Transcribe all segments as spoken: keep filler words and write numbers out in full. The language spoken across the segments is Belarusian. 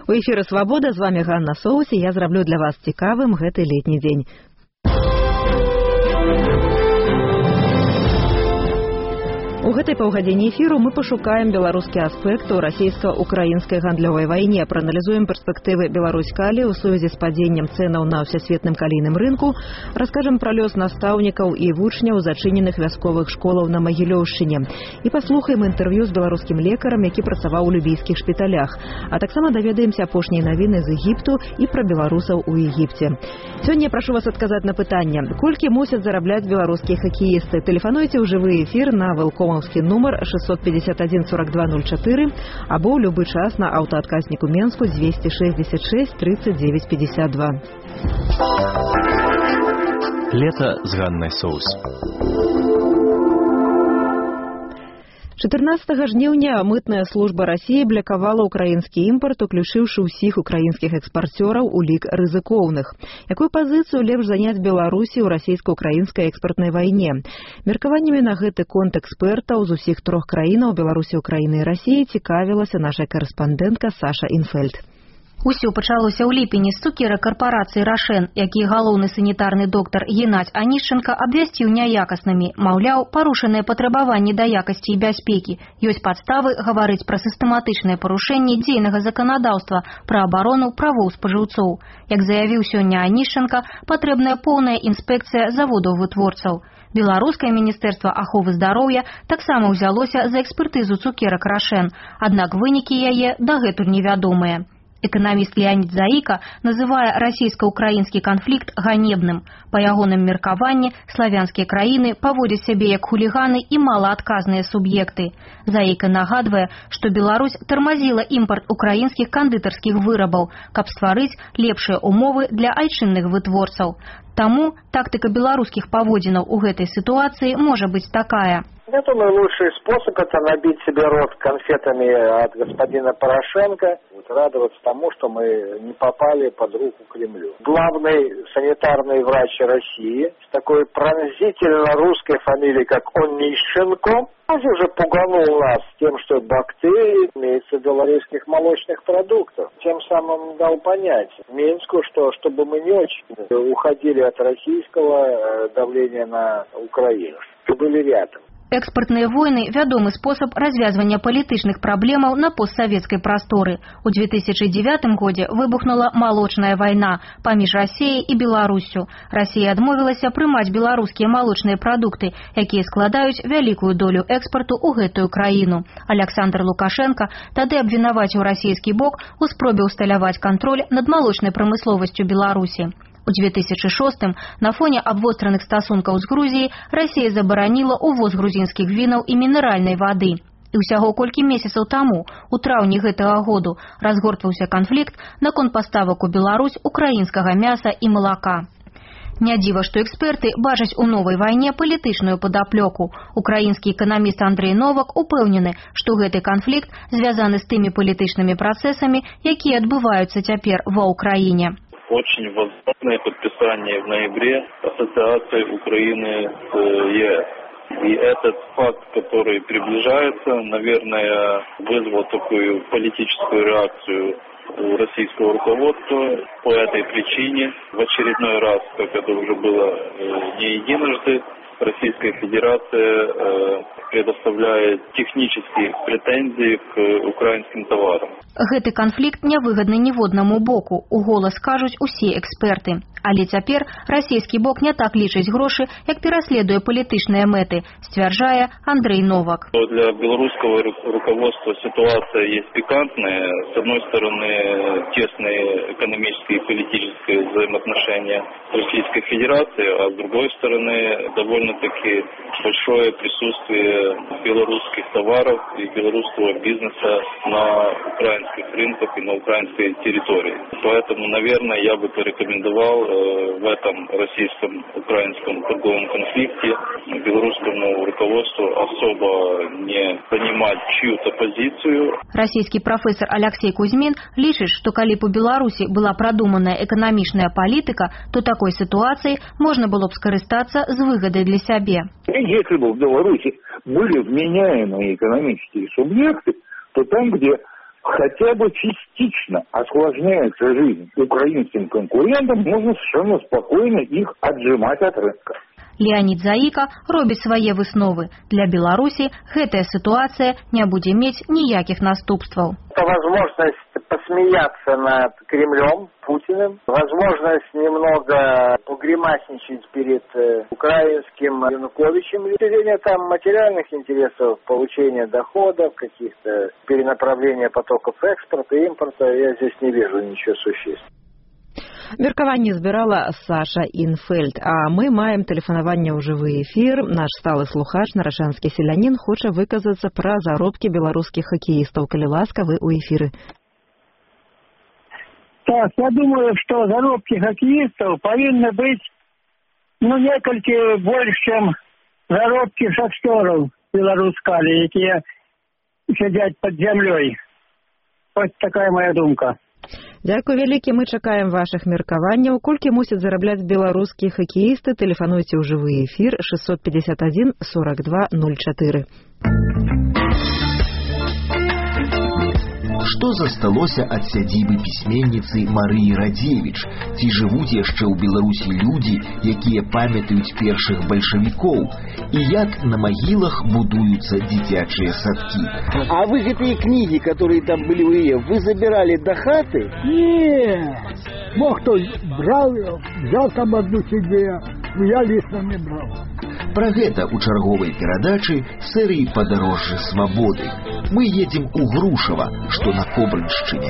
У эфіры «Свабода», з вами Ганна Соус, і я зраблю для вас цікавым гэты летні дзень. У гэтай паўгадзіне эфіру мы пашукаем беларускі аспект у расійска-украінскай гандлёвай вайне, прааналізуем перспектывы Беларусь-Калі ў сувязі з падзеннем цэнаў на ўсесветным калійным рынку, раскажам пра лёс настаўнікаў і вучняў зачыненых вясковых школаў на Магілёўшчыне і паслухаем інтэрв'ю з беларускім лекарам, які працаваў у любійскіх шпіталях, а таксама даведаемся апошнія навіны з Егіпту і пра беларусаў у Егіпце. Сёння я прашу вас адказаць на пытанне, колькі мусяць зарабляць беларускія хакеісты. Тэлефануйце ў жывы эфір на Велком нумар шестьсот пятьдесят один сорок два ноль четыре або ў любы час на аўтаадказніку Менску двести шестьдесят шесть тридцать девять пятьдесят два. Лето з Ганнай Соус. чатырнаццатага жніўня мытная служба Расіі блакавала ўкраінскі імпарт, уключыўшы ўсіх украінскіх экспарцёраў у лік рызыкоўных. Якую пазіцыю лепш заняць Беларусі ў расійска-украінскай экспартнай вайне? Меркаваннямі на гэты конт экспертаў з усіх трох краінаў Беларусі, Украіны і Расіі цікавілася наша карэспандэнтка Саша Інфельд. Усё пачалося ў ліпені з цукера карпорацыі «Рашен», які галоўны санітарны доктар Геннадзь Анішченка абвясціў няякаснымі. Маўляў, парушаныя патрабаванні да якасці і бяспекі. Ёсць падставы гаварыць пра сістэматычнае парушэнне дзейнага заканадаўства пра абарону правоў спажыўцоў. Як заявіў сёння Анішченка, патрэбная поўная інспекцыя заводаў-вытворцаў. Беларускае міністэрства аховы здароўя таксама ўзялося за экспертызу цукерак «Рашен», аднак вынікі яе дагэтуль невядомыя. Эканаміст Леонид Заіка называе расійска-украінскі канфлікт ганебным. Па ягоным меркаванні, славянскія краіны паводзяць сябе як хуліганы і малаадказныя суб'екты. Заіка нагадвае, што Беларусь тармазіла імпарт украінскіх кандытарскіх вырабаў, каб стварыць лепшыя умовы для айчынных вытворцаў. Таму тактыка беларускіх паводзінаў у гэтай сітуацыі можа быць такая. Я думаю, лучший способ – это набить себе рот конфетами от господина Порошенко, вот, радоваться тому, что мы не попали под руку Кремлю. Главный санитарный врач России с такой пронзительно русской фамилией, как Онищенко, он уже пуганул нас тем, что бактерии имеются в белорусских молочных продуктах. Тем самым дал понять Минску, что чтобы мы не очень уходили от российского давления на Украину, чтобы были рядом. Экспартныя войны – вядомы спосаб развязвання палітычных праблемаў на постсавецкай прасторы. У две тысячи девятым годзе выбухнула малочная вайна паміж Расіяй і Беларуссю. Расія адмовілася прымаць беларускія малочныя прадукты, якія складаюць вялікую долю экспарту ў гэтую краіну. Александр Лукашенко тады абвінаваціў расійскі бок у спробе ўсталяваць кантроль над малочнай прамысловасцю Беларусі. У две тысячи шостым на фоне абвостраных стасункаў з Грузіяй Расія забараніла ўвоз грузінскіх вінаў і мінеральнай вады. І ўсяго колькі месяцаў таму, у траўні гэтага году, разгортваўся канфлікт наконт паставак у Беларусь украінскага мяса і малака. Не дзіва, што эксперты бачаць у новай вайне палітычную падаплёку. Украінскі эканаміст Андрей Новак упэўнены, што гэты канфлікт звязаны з тымі палітычнымі працэсамі, якія адбываюцца цяпер ва Ўкраіне. Очень возможное подписание в ноябре ассоциации Украины с ЕС. И этот факт, который приближается, наверное, вызвал такую политическую реакцию у российского руководства. По этой причине в очередной раз, как это уже было не единожды, Российская Федерация предоставляет технические претензии к украинским товарам. Гэты канфлікт нявыгадны ніводнаму боку, у голас кажуць усе эксперты. Але цяпер расійскі бок не так лічыць грошы, як пераследуе палітычныя мэты, сцвярджае Андрей Новак. Для белорусского руководства ситуация есть пикантная. С одной стороны, тесные экономические и политические взаимоотношения с Российской Федерацией, а с другой стороны, довольно-таки большое присутствие белорусских товаров и белорусского бизнеса на украинских рынках и на украинской территории. Поэтому, наверное, я бы порекомендовал в этом российско-украинском торговом конфликте белорусскому руководству особо не занимать чью-то позицию. Расійскі прафесор Алексей Кузьмин лічыць, што калі б у Беларусі была прадуманая эканамічная палітыка, то такой ситуацией можно было бы скарыстацца з выгодай для сябе. Если бы в Беларуси были вменяемые экономические субъекты, то там, где хотя бы частично осложняется жизнь украинским конкурентам, можно совершенно спокойно их отжимать от рынка. Леонид Заика робіць свае высновы. Для Беларусі гэтая ситуация не будзе мець ніякіх наступстваў. Это возможность посмеяться над Кремлем, Путиным, возможность немного погремасничать перед украинским Януковичем, решение там материальных интересов, получения доходов, каких-то перенаправления потоков экспорта и импорта, я здесь не вижу ничего существенного. Меркаванне збірала Саша Інфельд, а мы маем тэлефанаванне ў жывы эфір. Наш сталы слухач, нарашанскі селянін, хоча выказацца пра заробкі беларускіх хакеістаў. Калі ласка, вы ў эфіры. Так, я думаю, што заробкі хакеістаў павінны быць ну некалькі больш, чым заробкі шахцёраў беларускалі, якія сядзяць пад зямлёй. Вось такая моя думка. Дзякуй вялікі, мы чакаем вашых меркаванняў. Колькі мусяць зарабляць беларускія хакеісты, тэлефануйце ў жывы эфір шестьсот пятьдесят один сорок два ноль четыре. Што засталося ад сядзібы пісьменніцы Марыі Радзевіч? Ці жывуць яшчэ ў Беларусі людзі, якія памятаюць першых бальшавікоў? І як на магілах будуюцца дзіцячыя садкі? А вы гэтыя кнігі, которые там былі ў яе, вы забіралі да хаты? Не, мог хто браў, взял там одну себе, но я лично не браў. Пра гэта ў чарговай перадачы серыі «Падарожжы свабоды». Мы едзем у Грушава, што на Кобрыншчыне.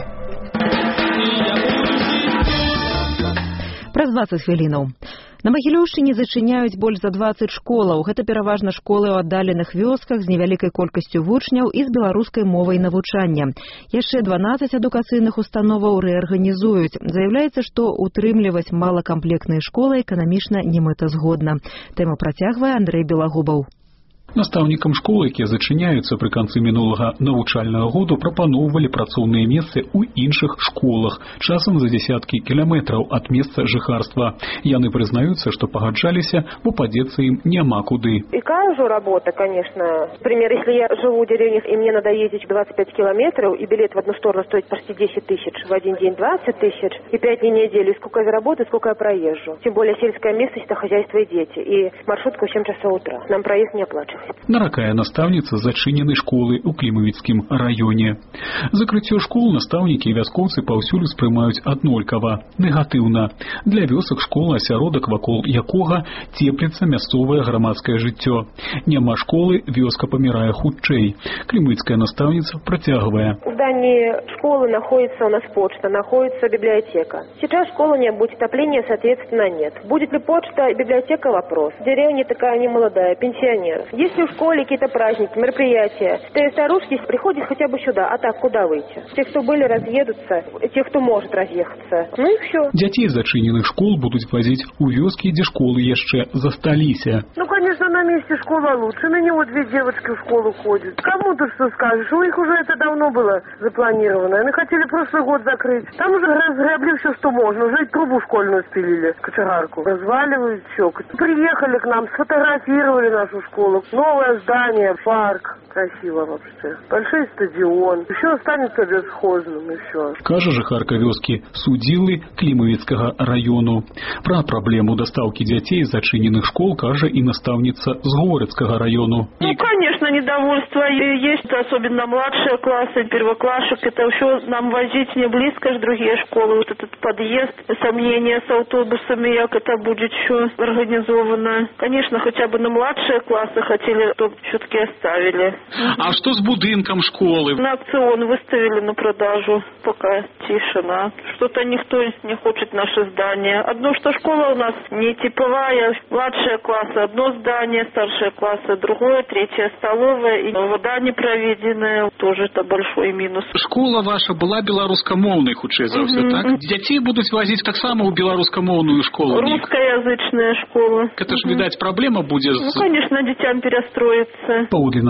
Праз дваццаць хвілінаў. На Магілёўшчыне зачыняюць больш за дваццаць школаў. Гэта пераважна школы ў аддаленых вёсках з невялікай колькасцю вучняў і з беларускай мовай навучання. Яшчэ дванаццаць адукацыйных установаў рэарганізуюць. Заяўляецца, што утрымліваць малакамплектныя школы эканамічна немэтазгодна. Тэму працягвае Андрэй Белагубаў. Настаўнікам школ, якія зачыняюцца пры канцы мінулага навучальнага году, прапаноўвалі працоўныя месцы ў іншых школах, часам за дзесяткі кіламетраў ад месца жыхарства. Яны прызнаюцца, што пагаджаліся, бо падзецца ім няма куды. Какая же работа, конечно. Например, если я живу в деревне и мне надо ездить двадцать пять километров, и билет в одну сторону стоит почти десять тысяч, в один день двадцать тысяч, и пять дней недели, сколько я работаю, сколько я проезжу. Тем более сельская местность, это хозяйство и дети, и маршрутка в семь часов утра. Нам проезд не оплачивается. Наракае настаўніца зачыненай школы ў Клімавіцкім раёне. Закрыццё школ настаўнікі і вяскоўцы паўсюль успрымаюць аднолькава, негатыўна. Для вёсак школа асяродак, вакол якога цепліцца мясцовае грамадскае жыццё. Няма школы, вёска памірае хутчэй. Клімавіцкая настаўніца працягвае. В здании школы находится у нас почта, находится библиотека. Сейчас школа не будет, отопления, соответственно, нет. Будет ли почта и библиотека — вопрос. Деревня такая немолодая, пенсионер. Если в школе какие-то праздники, мероприятия, то и старушки приходят хотя бы сюда, а так куда выйти? Те, кто были, разъедутся, те, кто может разъехаться. Ну и все. Дзяцей зачыненых школ будуць вазіць у вёскі, дзе школы яшчэ засталіся. Ну, конечно, на месте школа лучше. На него две девочки в школу ходят. Кому ты что скажешь? У них уже это давно было запланировано. Они хотели прошлый год закрыть. Там уже разгребли все, что можно. Уже и трубу школьную спилили, кочегарку. Разваливают все. Приехали к нам, сфотографировали нашу школу. Новое здание, парк. Красиво вообще. Большой стадион. Еще останется бесхозным, и все. Кажа жыхарка вёскі Судзілы Клімавіцкага раёну. Пра праблему дастаўкі дзяцей з зачыненых школ кажа і настаўніца з Горацкага раёну. Ну, конечно, недовольство есть, особенно младшие классы, первоклашек. Это все нам возить не близко же другие школы. Вот этот подъезд, сомнения с автобусами, как это будет еще организовано. Конечно, хотя бы на младшие классы хотели, то все-таки оставили. А что с будинком школы? На аукцион выставили на продажу, пока тишина. Что-то никто не хочет наше здание. Одно, что школа у нас не типовая, младшие классы одно здание, старшие классы другое, третья столовая, и вода не проведенная, тоже это большой минус. Школа ваша была белорусскомовной, хутчэй за ўсё, так? Дзяцей будуць возить так само ў беларускамоўную школу? Русскоязычная школа. Это ж, видать, проблема будет. Ну, конечно, детям перестроиться. Паводле настаўніцы,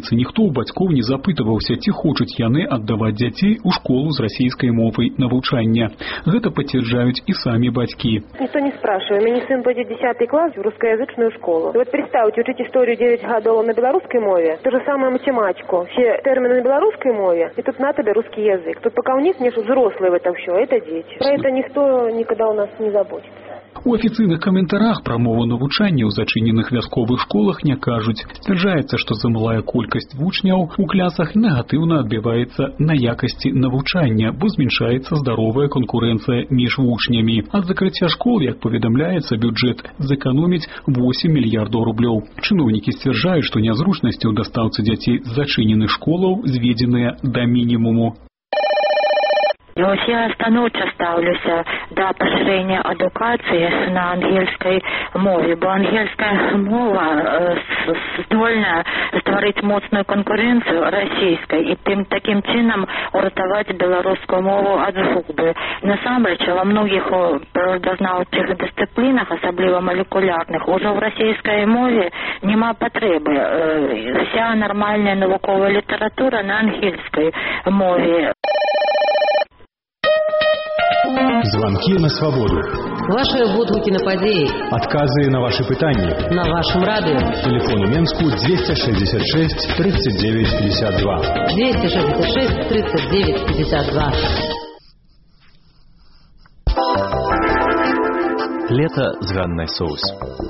здаецца, ніхто ў бацькоў не запытваўся, ці хочуць яны аддаваць дзяцей у школу з расійскай мовай навучання. Гэта пацвярджаюць і самі бацькі. Никто не спрашивает. У меня сын пойдет в десятый класс в русскоязычную школу. И вот представьте, учить историю девять годов на белорусской мове, то же самое математику. Все термины на белорусской мове, и тут на тебе русский язык. Тут пока у них не взрослые в этом все, а это дети. Про это никто никогда у нас не заботится. У афіцыйных каментарах пра мову навучання ў зачыненых вясковых школах не кажуць. Сцвярджаецца, што замалая колькасць вучняў у класах негатыўна адбіваецца на якасці навучання, бо зменшаецца здаровая канкурэнцыя між вучнямі. Ад закрыцця школ, як паведамляецца, бюджэт зэканоміць восемь мільярдаў рублёў. Чыноўнікі сцвярджаюць, што нязручнасці ў дастаўцы дзяцей з зачыненых школаў зведзеныя да мінімуму. Ось я станоўча стаўлюся да пашырэння адукацыі на ангельскай мове, бо ангельская мова здольна стварыць моцную канкурэнцыю расійскай і тым такім чынам уратаваць беларускую мову ад згубы. Насамрэч, ва многіх прыродазнаўчых дысцыплінах, асабліва малекулярных, ужо ў расійскай мове няма патрэбы. Вся нармальная навуковая літаратура на ангельскай мове. Звонки на свободу. Ваши водгуки на подеи. Отказы на ваши пытания. На вашем радио. Телефон у Менску двести шестьдесят шесть тридцать девять пятьдесят два. двести шестьдесят шесть тридцать девять пятьдесят два. Лето с Ганной Соус.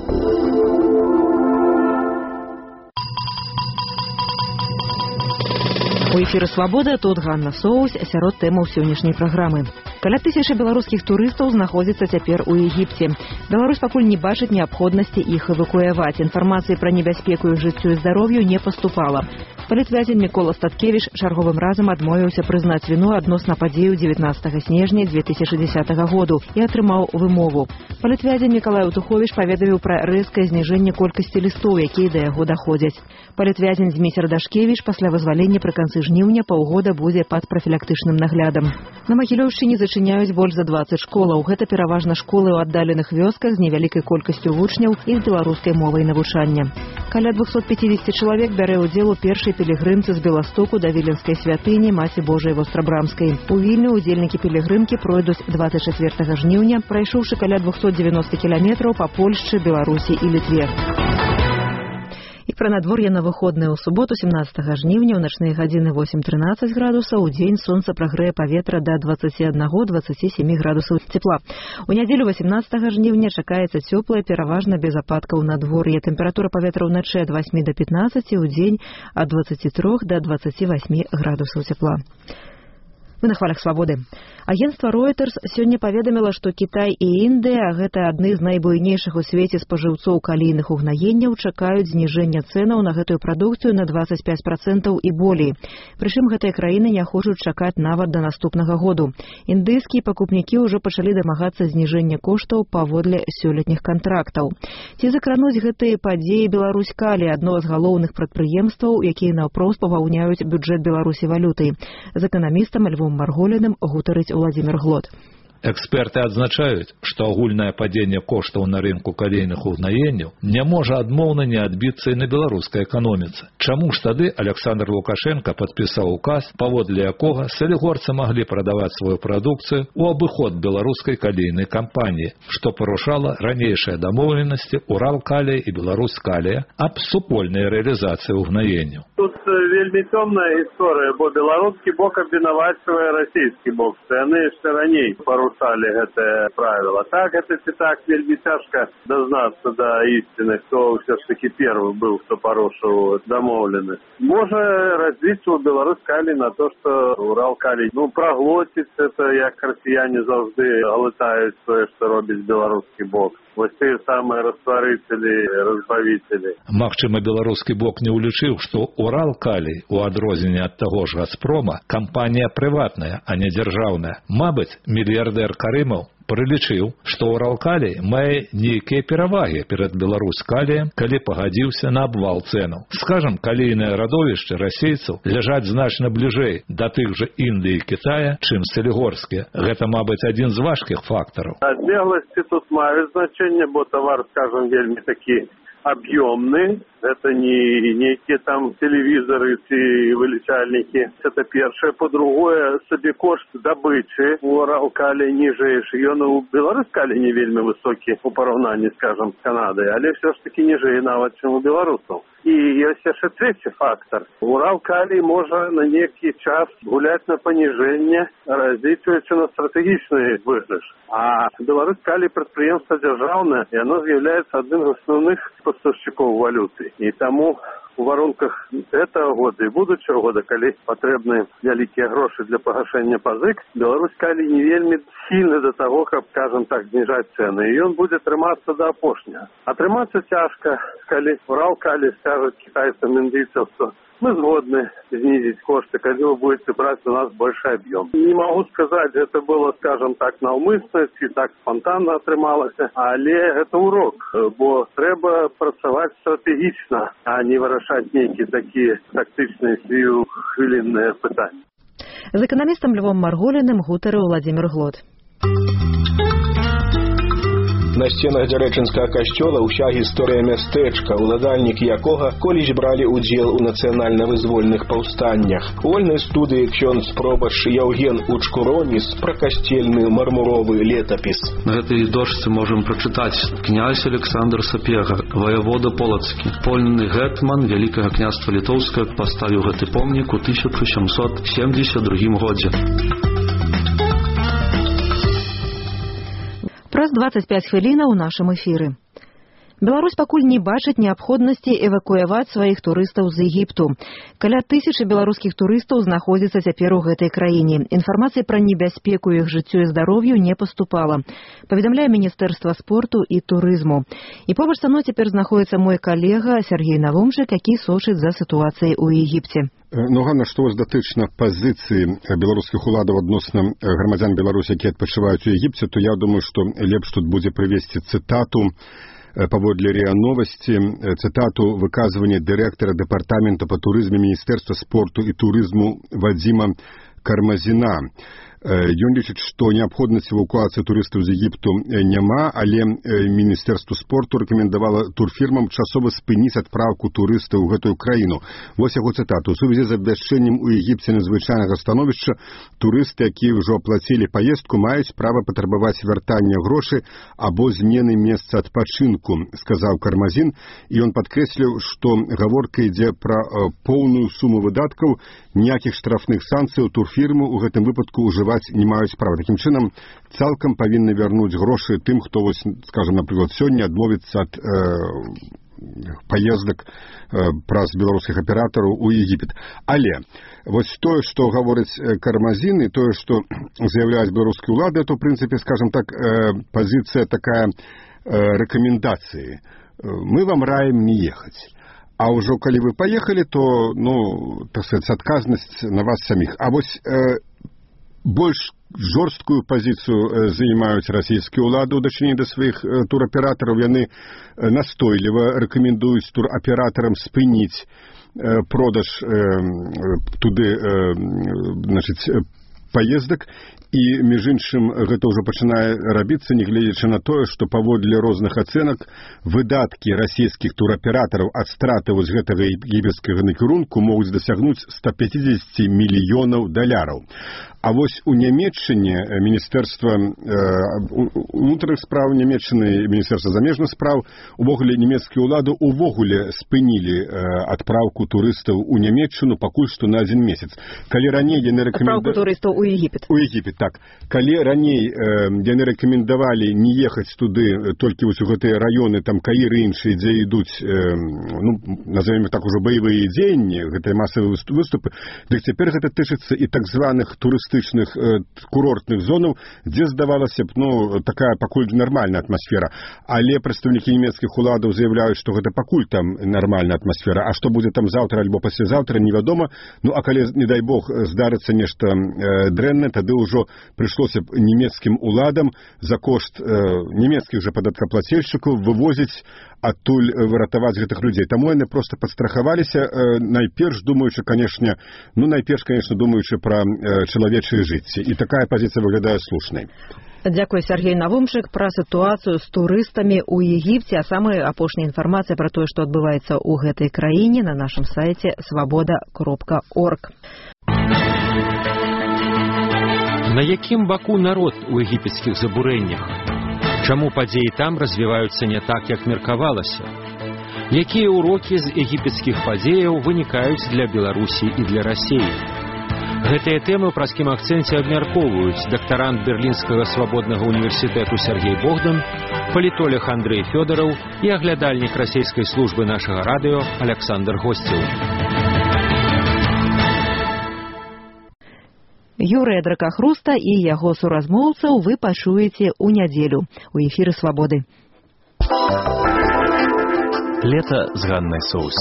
У эфіры «Свабода» тут Ганна Соус сярод тэмаў сённяшняй праграмы. Каля тысячы беларускіх турыстаў знаходзіцца цяпер у Егіпце. Беларусь пакуль не бачыць неабходнасці іх эвакуяваць. Інфармацыі пра небяспеку іх жыццю і здароўю не паступала. Палітвязень Мікола Статкевіч чарговым разам адмовіўся прызнаць віну адносна падзею дзевятнаццатага снежня дзве тысячы дзесятага году і атрымаў вымову. Палітвязень Мікалай Утуховіч паведаміў пра рэзкае зніжэнне колькасці лістоў, якія да яго даходзяць. Палітвязень Зміцер Дашкевіч пасля вызвалення пры канцы жніўня паўгода будзе пад прафілактычным наглядам. На Магілёўшчыне зачыняюць больш за дваццаць школаў. Гэта пераважна школы ў аддаленых вёсках з невялікай колькасцю вучняў і з беларускай мовай навучання. Каля двухсот пятидесяти чалавек бярэ ўдзел у першай пілігрымцы з Беластоку да Віленскай святыні Маці Божай Вострабрамскай. У Вільні удзельнікі пілігрымкі пройдуць двадцать чацвёртага жніўня, прайшоўшы каля двухсот девяноста кіламетраў па Польшчы, Беларусі і Літве. І пра надвор'е на выходныя ў суботу семнаццатага жніўня ў начныя гадзіны восемь трынаццаць градусаў, у дзень сонца прагрэе паветра да двадцаці аднаго - двадцаці сямі градусаў цепла. У нядзелю восемнаццатага жніўня чакаецца цёплае, пераважна без ападкаў надвор'е. Тэмпература паветра ўначы ад восьмі да пятнаццаці, у дзень ад двадцаці трох да двадцаці васьмі градусаў цепла. Мы на хвалях свабоды. Агентства Reuters сёння паведаміла, што Кітай і Індыя, гэта адны з найбуйнейшых у свеце спажыўцоў калійных угнаенняў, чакаюць зніжэння цэнаў на гэтую прадукцыю на двадцать пять процентов і болей. Прычым гэтыя краіны не хочуць чакаць нават да наступнага году. Індыйскія пакупнікі ўжо пачалі дамагацца зніжэння коштаў паводле сёлетніх кантрактаў. Ці закрануць гэтыя падзеі Беларусь Калі, адно з галоўных прадпрыемстваў, якія наўпрост папаўняюць бюджэт Беларусі валютай. З эканамістам Львом Марголіным гутарыць Владимир Глот. Эксперты адзначаюць, што агульнае падзенне коштаў на рынку калійных угнаенняў не можа адмоўна не адбіцца і на беларускай эканоміцы. Чаму ж тады Александр Лукашенко падпісаў указ, паводле якога салігорцы маглі прадаваць сваю прадукцыю ў абыход беларускай калійнай кампаніі, што парушала ранейшыя дамоўленасці Уралкалія і Беларуськалія аб супольнай рэалізацыі угнаенняў. Тут вельмі цёмная гісторыя, бо беларускі бок абвінавачвае расійскі бок. Яны яшчэ раней парушалі гэтае правіла. Так, гэта ці так вельмі цяжка дазнацца да ісціны, хто ўсё ж такі першы быў, хто парушыў дамоўленасць. Можа развіцца ў Беларуськалі на то, што Уралкалій, ну, праглоціць это, як расіяне заўжды глытаюць тое, што робіць беларускі бок. Вось тыя самыя растварыцелі, разбавіцелі. Магчыма, беларускі бок не ўлічыў, што Уралкалій, у адрозненне ад таго ж Газпрома, кампанія прыватная, а не дзяржаўная. Мабыць, мільярдэр Карымаў прылічыў, што Уралкалій мае нейкія перавагі перад Беларуськаліем, калі пагадзіўся на абвал цэнаў. Скажам, калійныя радовішчы расейцаў ляжаць значна бліжэй да тых жа Індыі і Кітая, чым салігорскія. Гэта, мабыць, адзін з важкіх фактараў. Адлегласці тут маюць значэнне, бо тавар, скажам, вельмі такі объемны. Это не некие там телевизоры и вылечальники. Это первое. По-другое, собекошт добычи у Уралкали ніжейший. Ён у Беларускали не вельми высокий у порівнянні, скажем, з Канадою, але все ж таки ніжей навіть, чим у білорусів. І є ще третій фактор. Уралкали може на некий час гуляти на пониження, розвиваючи на стратегічний виграш. А Беларускали підприємство державне, і воно з'являється одним з основних поставщиків валюти. І тому у воронках этого года и будущего года, коли потребны великие гроши для погашения позык, Беларускали не вельми сильно до того, как, скажем так, снижать цены. И он будет триматься до опошня. А триматься тяжко, коли Уралкали скажет китайцам, индийцам, что мы згодны снизить кошты, когда вы будете брать у нас большой объем. Не могу сказать, это было, скажем так, навмисно, и так спонтанно отрималось, але это урок, бо треба працювати стратегічно, а не вирішати які такі тактичні хвилинні питання. З економістом Львом Марголіним гутарив Владимир Глот. На сценах Дзярэчынскага касцёла ўся гісторыя мястэчка, уладальнікі якога колісь бралі ўдзел у нацыянальна-вызвольных паўстаннях. У вольнай студыі ксёндз пробашч Яўген Учкуроніс пра касцельны мармуровы летапіс. На гэтай дошцы можам прачытаць: князь Александр Сапега, ваявода Полацкі, польны гетман Вялікага княства Літоўскага, паставіў гэты помнік у тысяча сямьсот семьдесят другім годзе. Праз двадцать пять хвілінаў у нашым эфіры. Беларусь пакуль не бачыць неабходнасці эвакуяваць сваіх турыстаў з Егіпту. Каля тысячы беларускіх турыстаў знаходзіцца цяпер у гэтай краіне. Інфармацыі пра небяспеку іх жыццю і здароўю не паступала. Паведамляе Міністэрства спорту і турызму. І побач са мной цяпер знаходіцца мой калега Сергей Навумчык, які сочыць за сітуацыяй у Егіпце. Ну, Ганна, што вас датычна пазіцыі беларускіх уладаў адносна грамадзян Беларусі, якія адпачываюць у Егіпце, то я думаю, што лепш тут будзе прывесці цытату паводле РИА Новости, цитату выказывания директора департамента по туризму Министерства спорту и туризму Вадима Кармазина. Ён лічыць, што неабходнасць эвакуацыі турыстаў з Егіпту няма, але Міністэрства спорту рэкамендавала турфірмам часова спыніць адпраўку турыстаў у гэтую краіну. Вось яго цытату. У сувязі з абвяшчэннем у Егіпце надзвычайнага становішча турысты, якія ўжо аплацілі паездку, маюць права патрабаваць вяртання грошай або змены месца адпачынку, сказаў Кармазін, і ён падкрэсліў, што гаворка ідзе пра поўную суму выдаткаў, ніякіх штрафных санкцыяў турфірмы ў гэтым выпадку ўжываць не маюць права. Такім чынам, цалкам павінны вярнуць грошы тым, хто, вось, скажем, напрыклад, сёння адмовіцца ад э, паездак э, праз беларускіх аператараў у Егіпет. Але вось тое, што гаворыць Кармазін, і тое, што заяўляюць беларускія ўлады, то, ў прынцыпе, скажем так, э, пазіцыя такая э, рэкамендацыі. Мы вам раім не ехаць. А ўжо калі вы паехалі, то, ну, так сказаць, адказнасць на вас саміх. А вось э, больш жорсткую пазіцыю займаюць расійскія ўлады ў дачыненні да сваіх тураператараў. Яны настойліва рэкамендуюць тураператарам спыніць продаж туды, значыць, паездак. І, між іншым, гэта ўжо пачынае рабіцца, нягледзячы на тое, што паводле розных ацэнак выдаткі расійскіх тураператараў ад страты вось гэтага егіпецкага накірунку могуць дасягнуць сто пятьдесят мільёнаў даляраў. А вось у Нямецчыне Міністэрства унутраных спраў Нямецчыны, Міністэрства замежных спраў, увогуле нямецкія ўлады увогуле спынілі адпраўку турыстаў у Нямецчыну пакуль што на адзін месяц. Калі раней яны рэкамендавалі... Адпраўку турыстаў у Егіпет. У Егіпет, так. Калі раней э, яны рэкамендавалі не ехаць туды толькі вось у гэтыя раёны, там Каір і іншыя, дзе ідуць, э, ну, назовем так ужо баявыя дзеянні, гэтыя масавыя выступы, дык цяпер гэта тычыцца і так званых турыстычных э, курортных зонаў, дзе, здавалася б, ну, такая пакуль нармальная атмасфера. Але прадстаўнікі нямецкіх уладаў заяўляюць, што гэта пакуль там нармальная атмасфера, а што будзе там заўтра альбо паслязаўтра, невядома. Ну, а калі, не дай Бог, здарыцца нешта э, дрэннае, тады ўжо прыйшлося б нямецкім уладам за кошт э, нямецкіх жа падаткаплацельшчыкаў вывозіць адтуль, выратаваць гэтых людзей. Таму яны проста падстрахаваліся, э, найперш думаючы, канешне, ну, найперш, канешне, думаючы пра э, чалавечыя жыцці. І такая пазіцыя выглядае слушнай. Дзякуй, Сергей Навумчык. Пра сітуацыю з турыстамі ў Егіпце, а самая апошняя інфармацыя пра тое, што адбываецца ў гэтай краіне на нашым сайце свабода кропка орг. На якім баку народ у егіпецкіх забурэннях? Чаму падзеі там развіваюцца не так, як меркавалася? Якія ўрокі з егіпецкіх падзеяў вынікаюць для Беларусі і для Расіі? Гэтыя тэмы ў праскім акцэнце абмяркоўваюць дактарант Берлінскага свабоднага універсітэту Сергей Богдан, палітолог Андрей Фёдораў і аглядальнік расійскай службы нашага радыё Александр Госцеў. Юрыя Дракахруста і яго суразмоўцаў вы пачуеце ў нядзелю у эфіры «Свабоды». Лето з Ганнай Соус.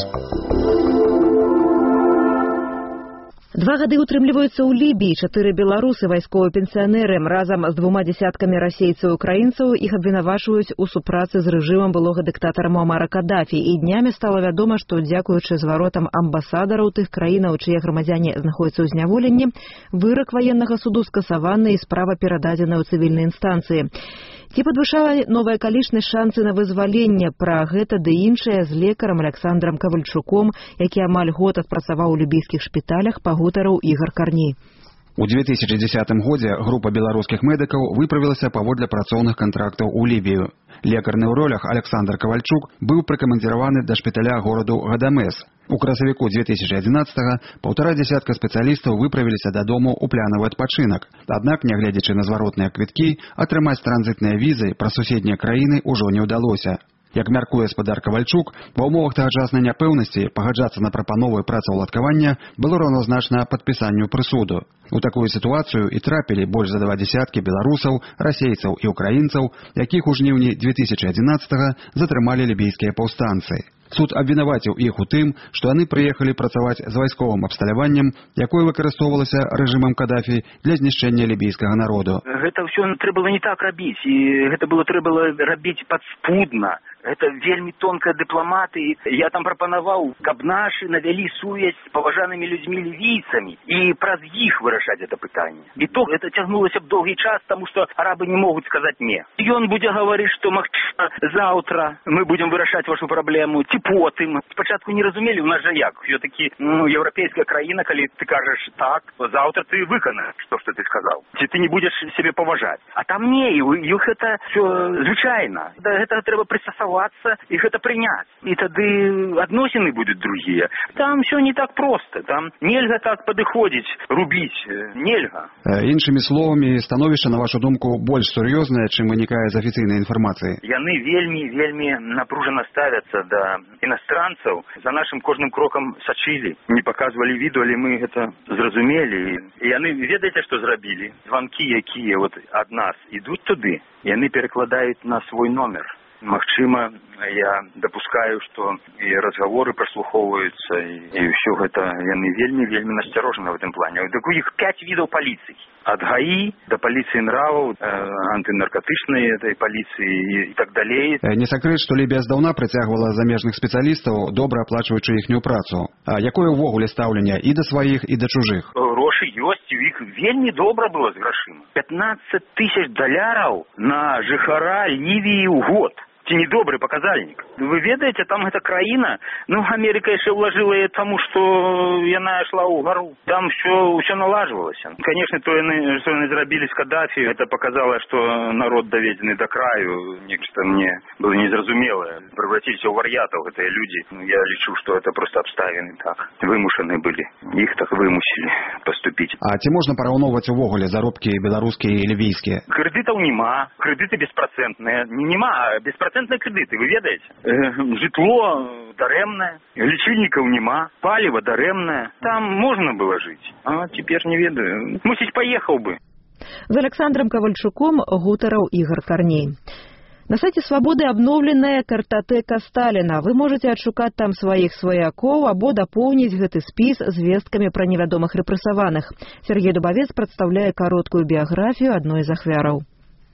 Два гады утрымліваюцца ў Лібіі. Чатыры беларусы, вайсковыя пенсіянеры, разам з двума дзясяткамі расейцаў і украінцаў іх абвінавачваюць у супрацы з рэжымам былога дыктатара Муамара Каддафі. І днямі стала вядома, што дзякуючы зваротам амбасадараў тых краінаў, чые грамадзяне знаходзяцца ў зняволенні, вырак ваеннага суду скасаваны і справа перададзена ў цывільнай інстанцыі. Ці падвышала новая акалічнасць шансы на вызваленне? Пра гэта ды іншае з лекарам Александром Кавальчуком, які амаль год адпрацаваў у лібійскіх шпіталях, пагутарыў Ігор Карней. У две тысячи десятым годзе група беларускіх медыкаў выправілася паводле працоўных кантрактаў у Лібію. Лекар на ўролях Александр Кавальчук быў прыкамандзіраваны да шпіталя гораду Гадамес. У красавіку две тысячи одиннадцатого паўтара дзясятка спецыялістаў выправіліся дадому ў плянавы адпачынак. Аднак, нягледзячы на зваротныя квіткі, атрымаць транзітныя візы праз суседнія краіны ўжо не ўдалося. Як мяркуе спадар Кавальчук, ва ўмовах тагачаснай няпэўнасці пагаджацца на прапановы працаўладкавання было раўназначна падпісанню прысуду. У такую сітуацыю і трапілі больш за два дзясяткі беларусаў, расейцаў і украінцаў, якіх у жніўні две тысячи одиннадцатого затрымалі лібійскія паўстанцы. Суд абвінаваціў іх у тым, што яны прыехалі працаваць з вайсковым абсталяваннем, якое выкарыстоўвалася рэжымам Каддафі для знішчэння лібійскага народу. Гэта ўсё трэба было не так рабіць, і гэта было трэба рабіць падспудна. Гэта вельмі тонкая дыпламатыя. Я там прапанаваў, каб нашы навялі сувязь з паважанымі людзьмі-лівійцамі і праз іх вырашаць гэта пытанне. І то гэта цягнулася б доўгі час, таму што арабы не могуць сказаць «не». Ён будзе гаварыць, што магчыма заўтра мы будзем вырашаць вашу праблему, ці потым. Спачатку не разумелі, у нас жа як? Ўсё-такі ну, еўрапейская краіна, калі ты кажаш так, заўтра ты выканаеш, што што ты сказаў. Ці ты не будзеш сябе паважаць. А там не, іх гэта всё звычайна. Да гэтага трэба прыстасаваць і гэта прыняць. І тады адносіны будуць другія. Там все не так проста. Там нельга так падыходзіць, рубіць. Нельга. Іншымі словамі, становішча, на вашу думку, больш сур'ёзнае, чым вынікае з афіцыйнай інфармацыі. Яны вельмі, вельмі напружана ставяцца да іностранцаў. За нашым кожным крокам сачылі. Не паказвалі віду, але мы гэта зразумелі. І яны, ведаеце, што зрабілі? Званкі, якія вот ад нас ідуць туды, яны перакладаюць на свой номер. Магчыма, я дапускаю, што і разгаворы праслухоўваюцца, і ўсё гэта яны вельмі-вельмі насцярожаны в гэтым плане. Так у іх пяць відаў паліцыі. Ад ГАІ да паліцыі нраваў, антынаркатычнай этой паліцыі і так далей. Не сакрэт, што Лібія здаўна прыцягвала замежных спецыялістаў, добра аплачваючы іхнюю працу. А якое ўвогуле стаўленне і да сваіх, і да чужых? Грошы ёсць, у іх вельмі добра было з грашыма. пятнадцать тысяч даляраў на жыхара Лівіі ў год. Ці не добры паказальнік. Вы ведаеце, там гэта краіна, ну, Амерыка яшчэ ўлажыла яе таму, што яна ішла ў гару. Там ўсё, ўсё налажвалася. Канешне, то яны, што яны зрабілі з Каддафі, гэта паказала, што народ даведзены да краю. Нешта мне было незразумелае. Превратіліся ў вар'ятаў гэтыя людзі. Я лічу, што это просто абставіны так. Вымушаны былі. Іх так вымусілі паступіць. А ці можна параўноўваць увогуле заробкі беларускія і лівійскія? Крэдытаў нема. Крэдыты беспрацэнтныя. Нема беспрацэнтныя кредиты, вы ведаете? Э, житло даремное, лечильников нема, паліва даремное. Там можно было жить, а теперь не ведаю. Мусіць, поехал бы. З Александром Кавальчуком гутараў Ігор Карней. На сайте «Свободы» обновленная картатэка Сталіна. Вы можете адшукаць там сваіх сваякоў або дапоўніць гэты спіс звесткамі пра невядомых рэпрэсаваных. Сергей Дубавец прадстаўляе кароткую біяграфію адной з ахвяраў.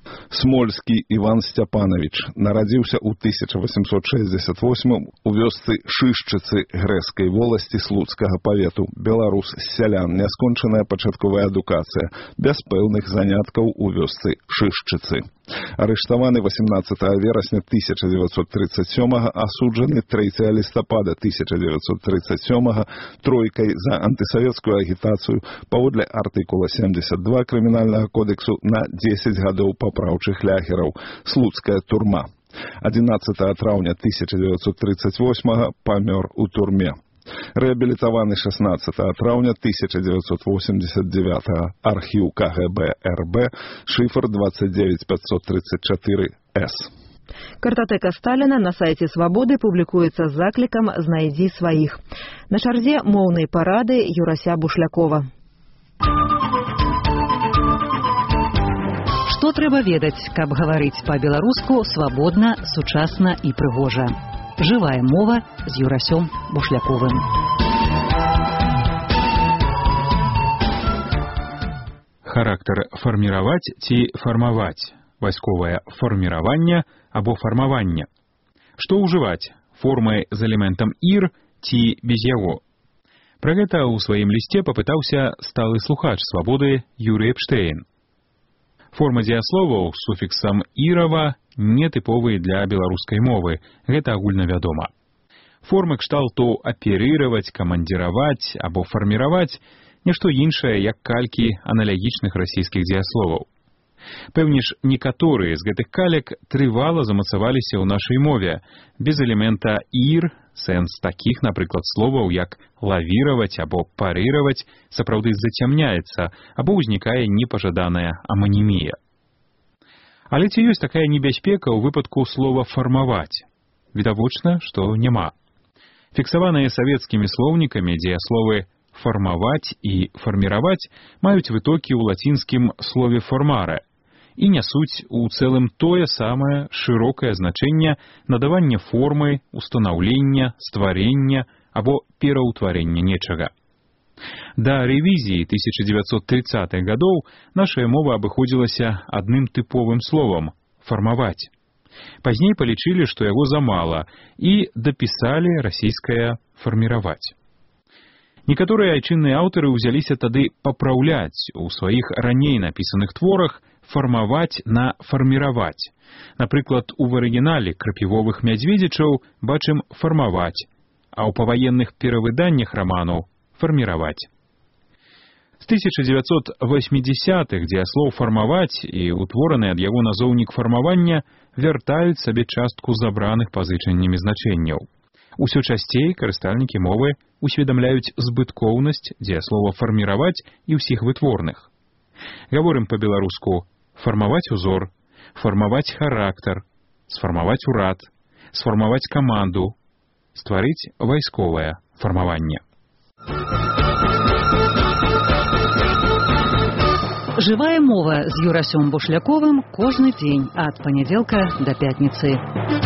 Смольскі Іван Сцяпанович нарадзіўся ў тысяча восемьсот шестьдесят восьмым у вёсцы Шышчыцы грэцкай воласці Слуцкага павету. Беларус з сялян, няскончаная пачатковая адукацыя, без пэўных заняткаў у вёсцы Шышчыцы. Арыштаваны восемнадцатага верасня тысяча девятьсот тридцать сёмага, асуджаны трэцяга лістапада тысяча девятьсот тридцать сёмага тройкай за антысавецкую агітацыю паводле артыкула семьдесят два крымінальнага кодексу на дзесяць гадоў папраўчых ляхераў. Слуцкая турма. адзінаццатага траўня тысяча девятьсот тридцать восьмага памёр у турме. Рэабілітаваны шестнадцатага траўня тысяча девятьсот восемьдесят девятага. Архіў ка гэ бэ эр бэ, шифр двадцать девять пятьсот тридцать четыре эс. Картатэка Сталіна на сайце Свабоды публікуецца з заклікам «Знайдзі сваіх». На чарзе моўнай парады Юрася Бушлякова. Што трэба ведаць, каб гаварыць па-беларуску свабодна, сучасна і прыгожа. Жывая мова з Юрасём Бушляковым. Характар фарміраваць ці фармаваць. Вайсковае фарміраванне або фармаванне. Што ўжываць? Формы з элементам «ір» ці без яго? Пра гэта ў сваім лісце папытаўся сталы слухач Свабоды Юрый Эпштейн. Форма дзеясловаў з суфіксам «ірава» не тыповыя для беларускай мовы, гэта агульнавядома. Формы кшталту аперировать, камандзіраваць або фарміраваць нешто іншае, як калькі аналагічных расійскіх дзеясловаў. Пэўне ж, некаторыя з гэтых калек трывала замацаваліся ў нашай мове, без элемента «ір», сэнс такіх, напрыклад, словаў, як лавіраваць або парыраваць, сапраўды зацямняецца або ўзнікае непажаданая аманімія. Але ці ёсць такая небяспека ў выпадку слова «фармаваць»? Відавочна, што няма. Фіксаваныя савецкімі слоўнікамі дзеясловы «фармаваць» і «фарміраваць» маюць вытокі ў лацінскім слове «формаре» і нясуць у цэлым тое самае шырокае значэнне надавання формы, устанаўлення, стварення або пераўтварення нечага. Да рэвізіі тысяча девятьсот тридцатых гадоў нашая мова абыходзілася адным тыповым словам – «фармаваць». Пазней палічылі, што яго замала, і дапісалі расійскае «фарміраваць». Некаторыя айчынныя аўтары ўзяліся тады папраўляць у сваіх раней напісаных творах фармаваць на фарміраваць. Напрыклад, у арыгінале крапівовых мядзведзічаў бачым фармаваць, а ў паваенных перавыданнях раманаў фарміраваць. З тысяча девятьсот восьмидесятых дзеяслоў фармаваць і ўтвораны ад яго назоўнік фармавання вяртаюць сабе частку забраных пазычаннямі значэнняў. Усё часцей карыстальнікі мовы усведамляюць збыткоўнасць дзеяслова фарміраваць і ўсіх вытворных. Гаворым па-беларуску фармаваць узор, фармаваць характар, сфармаваць урад, сфармаваць каманду, стварыць вайсковае фармаванне. Жывая мова з Юрасём Бушляковым кожны дзень ад панядзелка да пятніцы.